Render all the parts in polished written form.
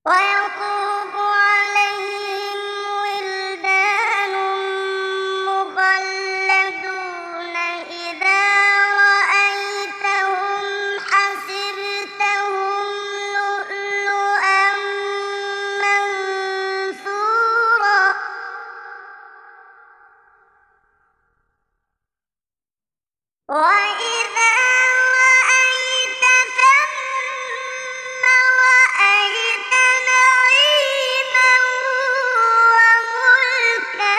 ويطوف عليهم ولدان مخلدون إذا رأيتهم حسبتهم لؤلؤا منثورا وإذا رأيت ثم رأيت نعيما وملكا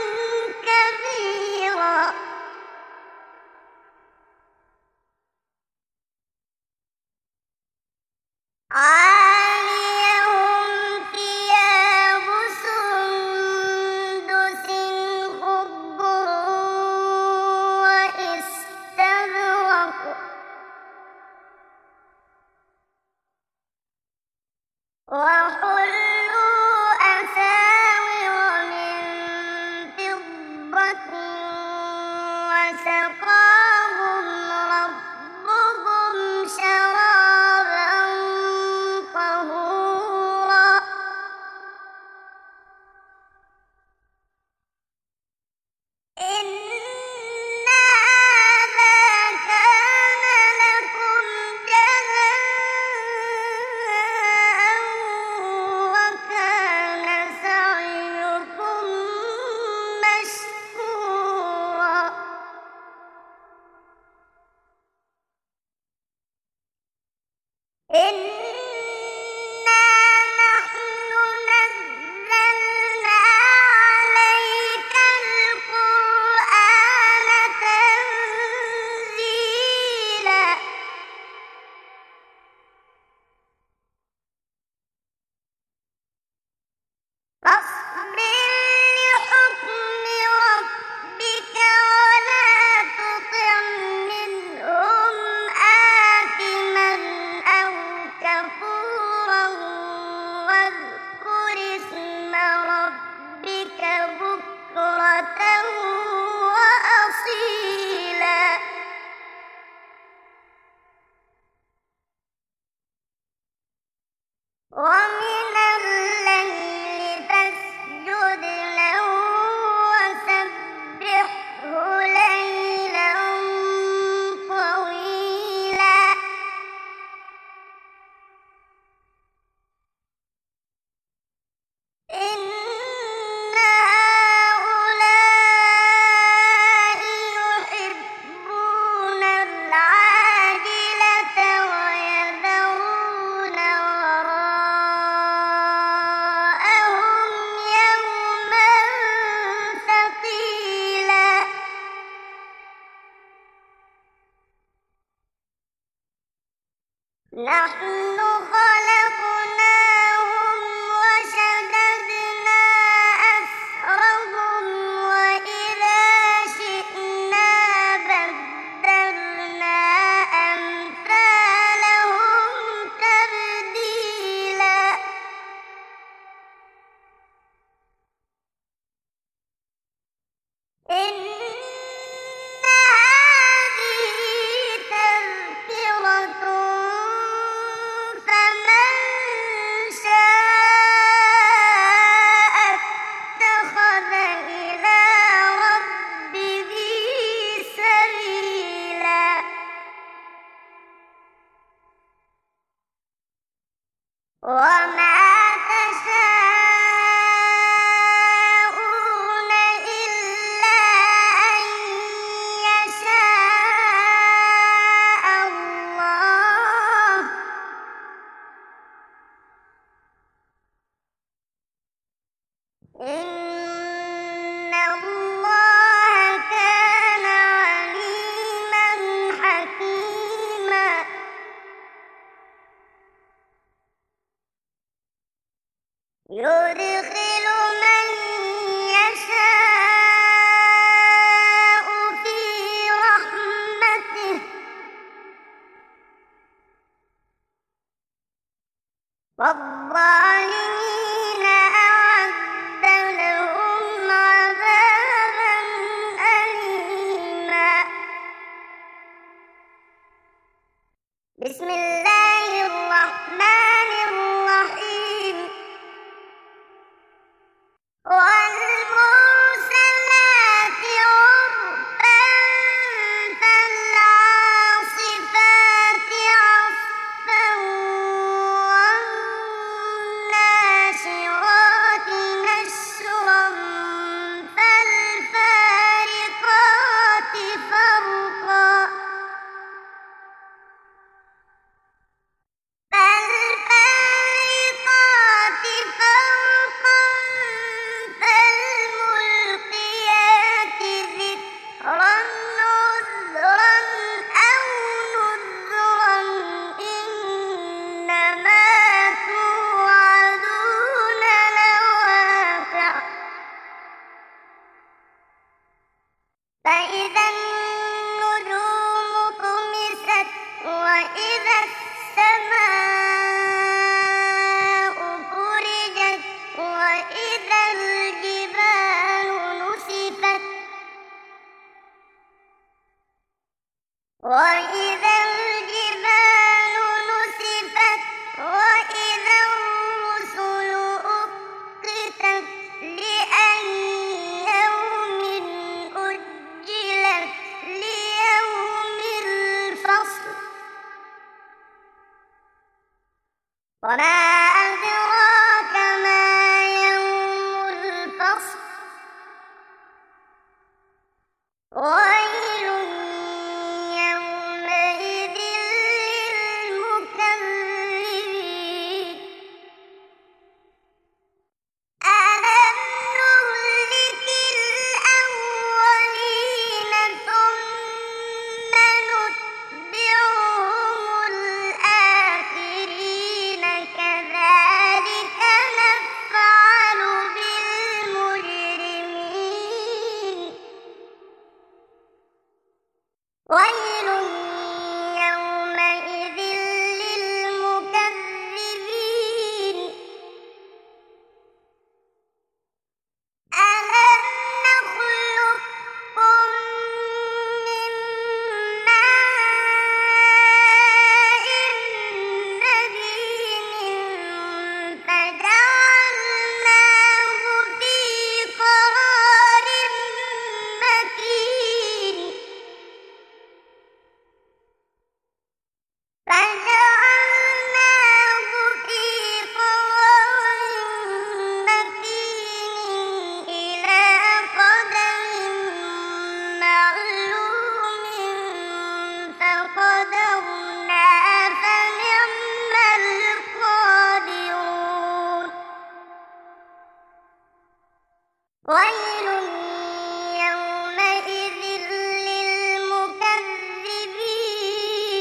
كبيرا عاليهم ثياب سندس خضر واستبرق وحلوا أساور من فضة وسقاهم ربهم شرابا طهورا إن هذا كان لكم جزاء وكان سعيكم مشكورا إنا نحن نزلنا عليك القرآن تنزيلا فاصبر لحكم ربك ولا تطع منهم آثما أو كفورا واذكر اسم ربك بكرة وأصيلا ومن الليل فاسجد له وسبحه ليلا طويلا إن هؤلاء يحبون العاجلة ويذرون وراءهم يوما ثقيلا نحن خلقناهم وشددنا أسرهم وإذا شئنا بدلنا أمثالهم تبديلا إن هذه تذكرة فمن شاء اتخذ إلى ربه سبيلا وما تشاءون إلا أن يشاء الله إن الله كان عليما حكيما يدخل من يشاء في رحمته والظالمين أعد لهم عذابا أليما بسم الله الرحمن الرحيم أدراك ما يوم الفصل ويل يومئذ للمكذبين ألم نهلك الأولين ثم نتبعهم الآخرين كذلك نفعل بالمجرمين ويل يومئذ للمكذبين ألم نخلقكم من ماء مهين فجعلناه في قرار مكين إلى قدر معلوم فقدرنا فنعم القادرون ويل يومئذ للمكذبين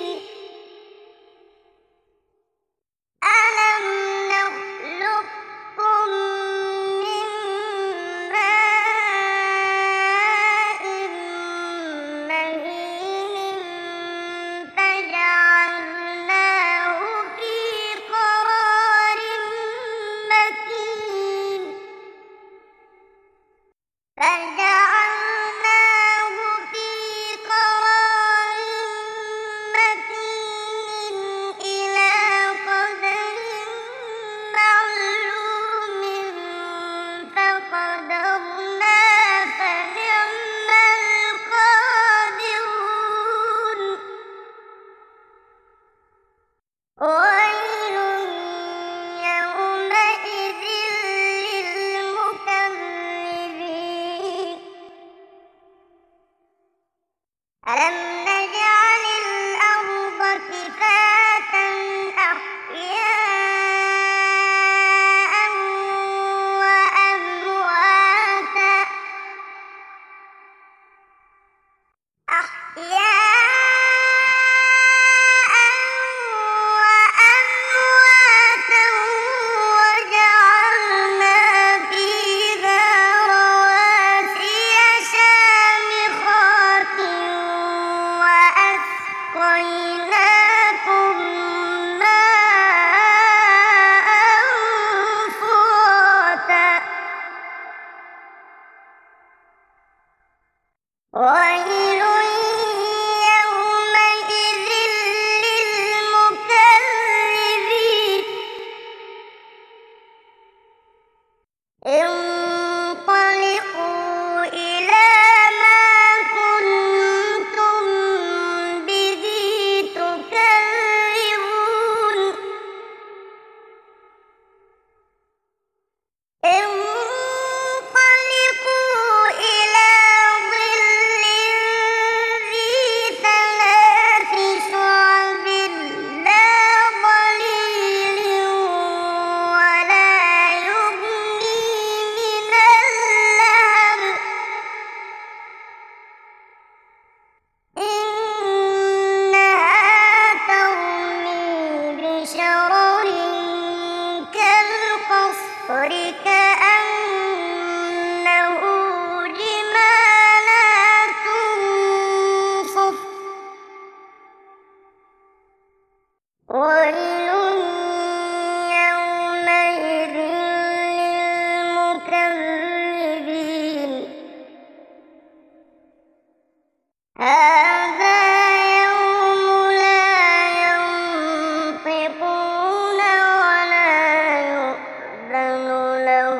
ألم نخلقكم من ماء مهين فجعلناه في قرار مكين إلى قدر معلوم فقدرنا فنعم القادرون ويل يومئذ للمكذبين ألم نجعل الأرض كفاتا أحياء وأمواتا وجعلنا فيها رواسي شامخات وأسقيناكم ماء فراتا ويل يومئذ للمكذبين انطلقوا إلى ما كنتم به تكذبون انطلقوا إلى ظل ذي ثلاث شعب لا ظليل ولا يغني من اللهب إنها ترمي بشرر كالقصر كأنه جمالات صفر ويل يومئذ للمكذبين هذا يوم لا ينطقون ولا يؤذن لهم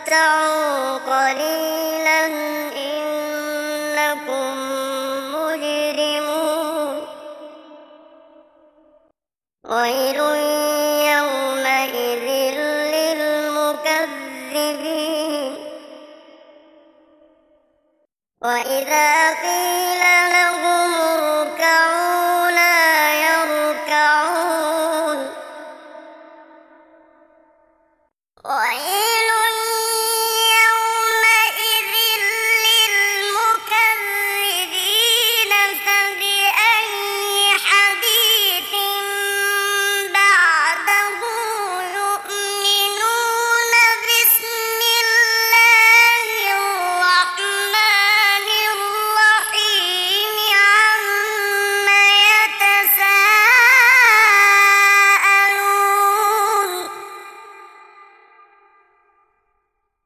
تمتعوا قليلا إنكم مجرمون ويل يومئذ للمكذبين وإذا قيل